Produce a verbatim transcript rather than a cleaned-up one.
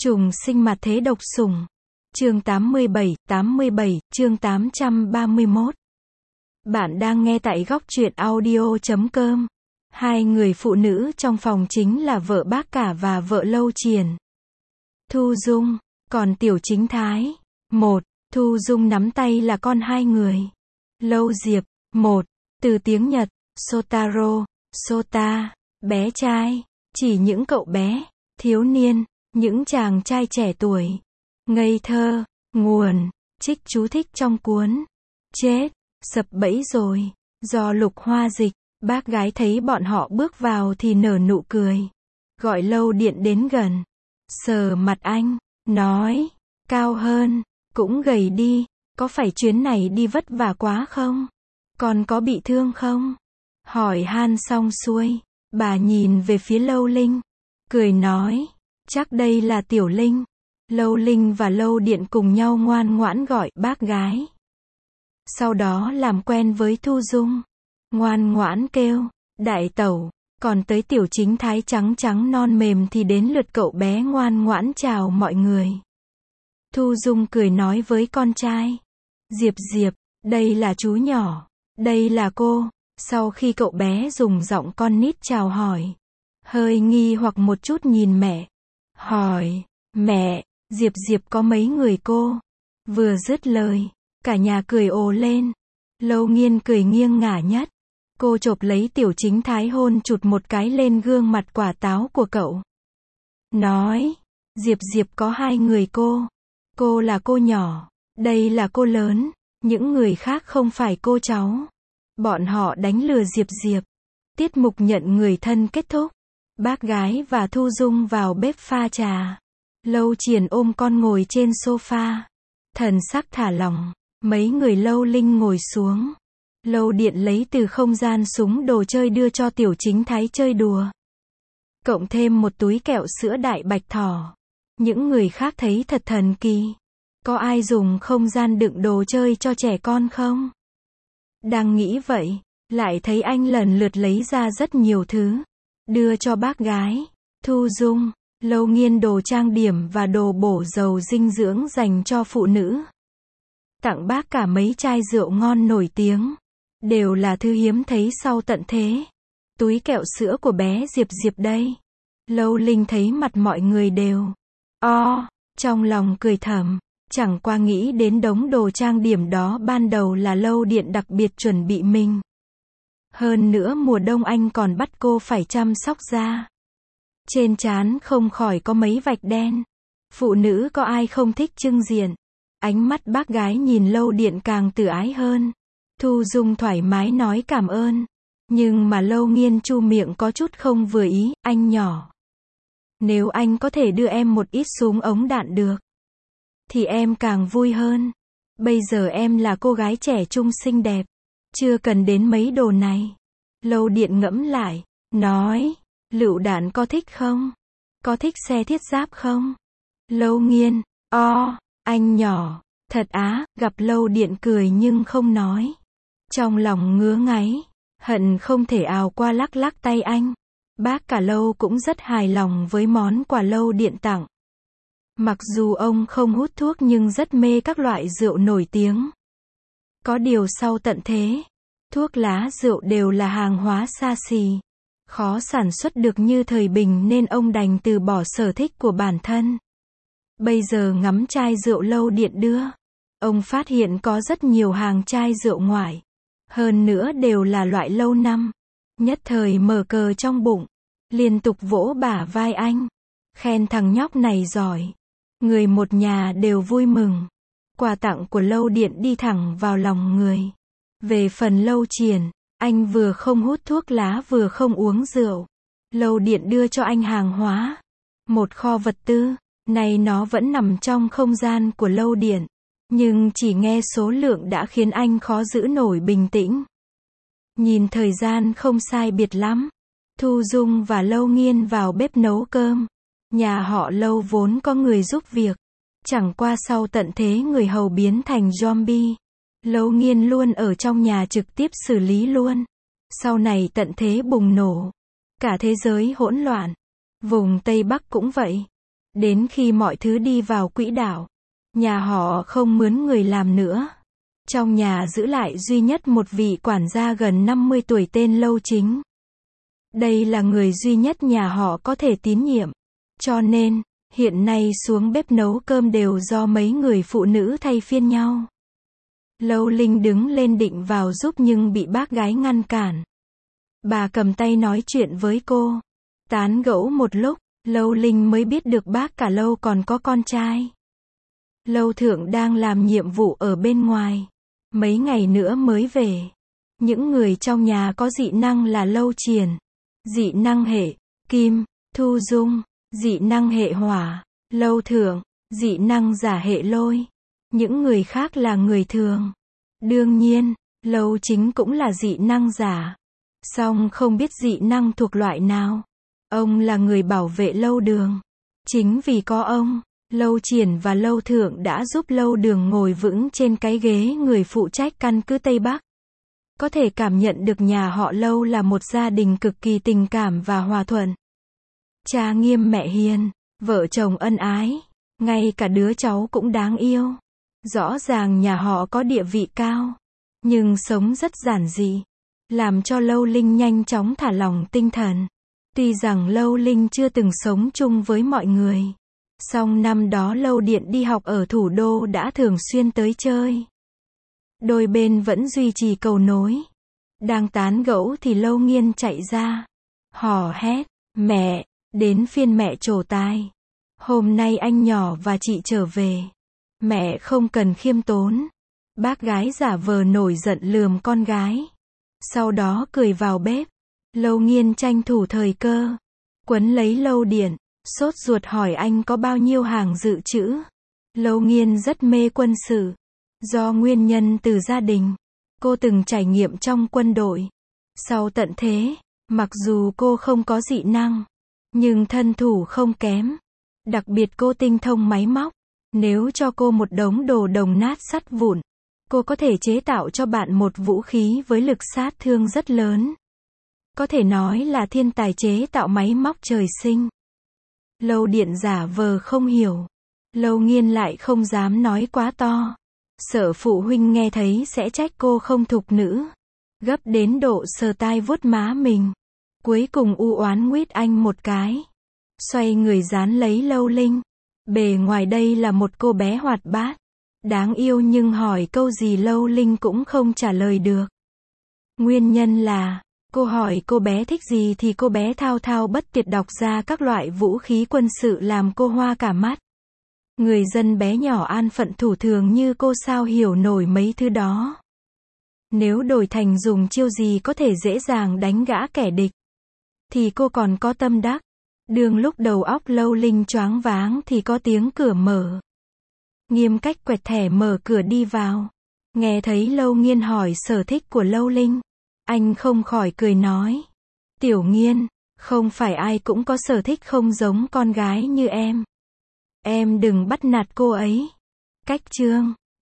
Trùng sinh mặt thế độc sủng. Chương tám mươi bảy, tám mươi bảy, chương tám trăm ba mươi mốt. Bạn đang nghe tại góc truyện audio chấm com. Hai người phụ nữ trong phòng chính là vợ Bác Cả và vợ Lâu Triền. Thu Dung, còn Tiểu Chính Thái. Một, Thu Dung nắm tay là con hai người. Lâu Diệp. Một, từ tiếng Nhật, Sotaro, Sota, bé trai, chỉ những cậu bé, thiếu niên, những chàng trai trẻ tuổi, ngây thơ, nguồn, trích chú thích trong cuốn. Chết, sập bẫy rồi. Do Lục Hoa dịch, bác gái thấy bọn họ bước vào thì nở nụ cười. Gọi Lâu Điện đến gần. Sờ mặt anh, nói, cao hơn, cũng gầy đi, có phải chuyến này đi vất vả quá không? Còn có bị thương không? Hỏi han xong xuôi, bà nhìn về phía Lâu Linh, cười nói, chắc đây là Tiểu Linh. Lâu Linh và Lâu Điện cùng nhau ngoan ngoãn gọi bác gái. Sau đó làm quen với Thu Dung. Ngoan ngoãn kêu, đại tẩu, còn tới Tiểu Chính Thái trắng trắng non mềm thì đến lượt cậu bé ngoan ngoãn chào mọi người. Thu Dung cười nói với con trai. Diệp Diệp, đây là chú nhỏ, đây là cô. Sau khi cậu bé dùng giọng con nít chào hỏi, hơi nghi hoặc một chút nhìn mẹ. Hỏi, mẹ, Diệp Diệp có mấy người cô? Vừa dứt lời, cả nhà cười ồ lên. Lâu Nghiên cười nghiêng ngả nhất. Cô chộp lấy Tiểu Chính Thái hôn chụt một cái lên gương mặt quả táo của cậu. Nói, Diệp Diệp có hai người cô. Cô là cô nhỏ, đây là cô lớn, những người khác không phải cô cháu. Bọn họ đánh lừa Diệp Diệp. Tiết mục nhận người thân kết thúc. Bác gái và Thu Dung vào bếp pha trà. Lâu Triền ôm con ngồi trên sofa. Thần sắc thả lỏng. Mấy người Lâu Linh ngồi xuống. Lâu Điện lấy từ không gian súng đồ chơi đưa cho Tiểu Chính Thái chơi đùa. Cộng thêm một túi kẹo sữa đại bạch thỏ. Những người khác thấy thật thần kỳ. Có ai dùng không gian đựng đồ chơi cho trẻ con không? Đang nghĩ vậy, lại thấy anh lần lượt lấy ra rất nhiều thứ. Đưa cho bác gái, Thu Dung, Lâu Nghiên đồ trang điểm và đồ bổ dầu dinh dưỡng dành cho phụ nữ. Tặng bác cả mấy chai rượu ngon nổi tiếng. Đều là thứ hiếm thấy sau tận thế. Túi kẹo sữa của bé Diệp Diệp đây. Lâu Linh thấy mặt mọi người đều o, trong lòng cười thầm. Chẳng qua nghĩ đến đống đồ trang điểm đó ban đầu là Lâu Điện đặc biệt chuẩn bị mình. Hơn nữa mùa đông anh còn bắt cô phải chăm sóc da. Trên trán không khỏi có mấy vạch đen. Phụ nữ có ai không thích trưng diện. Ánh mắt bác gái nhìn Lâu Điện càng từ ái hơn. Thu Dung thoải mái nói cảm ơn. Nhưng mà Lâu Nghiên chu miệng có chút không vừa ý, anh nhỏ. Nếu anh có thể đưa em một ít súng ống đạn được, thì em càng vui hơn. Bây giờ em là cô gái trẻ trung xinh đẹp. Chưa cần đến mấy đồ này. Lâu Điện ngẫm lại, nói, lựu đạn có thích không? Có thích xe thiết giáp không? Lâu Nghiên, o, anh nhỏ, thật á, gặp Lâu Điện cười nhưng không nói. Trong lòng ngứa ngáy, hận không thể ào qua lắc lắc tay anh. Bác cả Lâu cũng rất hài lòng với món quà Lâu Điện tặng. Mặc dù ông không hút thuốc nhưng rất mê các loại rượu nổi tiếng. Có điều sau tận thế, thuốc lá rượu đều là hàng hóa xa xỉ, khó sản xuất được như thời bình nên ông đành từ bỏ sở thích của bản thân. Bây giờ ngắm chai rượu Lâu Điện đưa, ông phát hiện có rất nhiều hàng chai rượu ngoại. Hơn nữa đều là loại lâu năm. Nhất thời mở cờ trong bụng, liên tục vỗ bả vai anh. Khen thằng nhóc này giỏi. Người một nhà đều vui mừng. Quà tặng của Lâu Điện đi thẳng vào lòng người. Về phần Lâu Triền, anh vừa không hút thuốc lá vừa không uống rượu. Lâu Điện đưa cho anh hàng hóa. Một kho vật tư, này nó vẫn nằm trong không gian của Lâu Điện. Nhưng chỉ nghe số lượng đã khiến anh khó giữ nổi bình tĩnh. Nhìn thời gian không sai biệt lắm. Thu Dung và Lâu Nghiên vào bếp nấu cơm. Nhà họ Lâu vốn có người giúp việc. Chẳng qua sau tận thế người hầu biến thành zombie. Lâu Nghiên luôn ở trong nhà trực tiếp xử lý luôn. Sau này tận thế bùng nổ. Cả thế giới hỗn loạn. Vùng Tây Bắc cũng vậy. Đến khi mọi thứ đi vào quỹ đạo, nhà họ không mướn người làm nữa. Trong nhà giữ lại duy nhất một vị quản gia gần năm mươi tuổi tên Lâu Chính. Đây là người duy nhất nhà họ có thể tín nhiệm. Cho nên, hiện nay xuống bếp nấu cơm đều do mấy người phụ nữ thay phiên nhau. Lâu Linh đứng lên định vào giúp nhưng bị bác gái ngăn cản. Bà cầm tay nói chuyện với cô. Tán gẫu một lúc, Lâu Linh mới biết được bác cả Lâu còn có con trai. Lâu Thượng đang làm nhiệm vụ ở bên ngoài. Mấy ngày nữa mới về. Những người trong nhà có dị năng là Lâu Triển, dị năng hệ Kim, Thu Dung, dị năng hệ Hỏa, Lâu Thượng, dị năng giả hệ Lôi. Những người khác là người thường. Đương nhiên, Lâu Chính cũng là dị năng giả. Song không biết dị năng thuộc loại nào. Ông là người bảo vệ Lâu Đường. Chính vì có ông, Lâu Triển và Lâu Thượng đã giúp Lâu Đường ngồi vững trên cái ghế người phụ trách căn cứ Tây Bắc. Có thể cảm nhận được nhà họ Lâu là một gia đình cực kỳ tình cảm và hòa thuận. Cha nghiêm mẹ hiền, vợ chồng ân ái, ngay cả đứa cháu cũng đáng yêu. Rõ ràng nhà họ có địa vị cao, nhưng sống rất giản dị, làm cho Lâu Linh nhanh chóng thả lỏng tinh thần. Tuy rằng Lâu Linh chưa từng sống chung với mọi người, song năm đó Lâu Điện đi học ở thủ đô đã thường xuyên tới chơi. Đôi bên vẫn duy trì cầu nối. Đang tán gẫu thì Lâu Nghiên chạy ra, hò hét, mẹ, đến phiên mẹ trổ tai. Hôm nay anh nhỏ và chị trở về. Mẹ không cần khiêm tốn. Bác gái giả vờ nổi giận lườm con gái. Sau đó cười vào bếp. Lâu Nghiên tranh thủ thời cơ, quấn lấy Lâu Điện, sốt ruột hỏi anh có bao nhiêu hàng dự trữ. Lâu Nghiên rất mê quân sự. Do nguyên nhân từ gia đình, cô từng trải nghiệm trong quân đội. Sau tận thế, mặc dù cô không có dị năng, nhưng thân thủ không kém. Đặc biệt cô tinh thông máy móc. Nếu cho cô một đống đồ đồng nát sắt vụn, cô có thể chế tạo cho bạn một vũ khí với lực sát thương rất lớn. Có thể nói là thiên tài chế tạo máy móc trời sinh. Lâu Điện giả vờ không hiểu. Lâu Nghiên lại không dám nói quá to. Sợ phụ huynh nghe thấy sẽ trách cô không thục nữ. Gấp đến độ sờ tai vuốt má mình. Cuối cùng u oán nguýt anh một cái. Xoay người dán lấy Lâu Linh. Bề ngoài đây là một cô bé hoạt bát, đáng yêu nhưng hỏi câu gì Lâu Linh cũng không trả lời được. Nguyên nhân là, cô hỏi cô bé thích gì thì cô bé thao thao bất tuyệt đọc ra các loại vũ khí quân sự làm cô hoa cả mắt. Người dân bé nhỏ an phận thủ thường như cô sao hiểu nổi mấy thứ đó. Nếu đổi thành dùng chiêu gì có thể dễ dàng đánh gã kẻ địch, thì cô còn có tâm đắc. Đường lúc đầu óc Lâu Linh choáng váng thì có tiếng cửa mở. Nghiêm Cách quẹt thẻ mở cửa đi vào. Nghe thấy Lâu Nghiên hỏi sở thích của Lâu Linh, anh không khỏi cười nói. Tiểu Nghiên, không phải ai cũng có sở thích không giống con gái như em. Em đừng bắt nạt cô ấy. Cách chương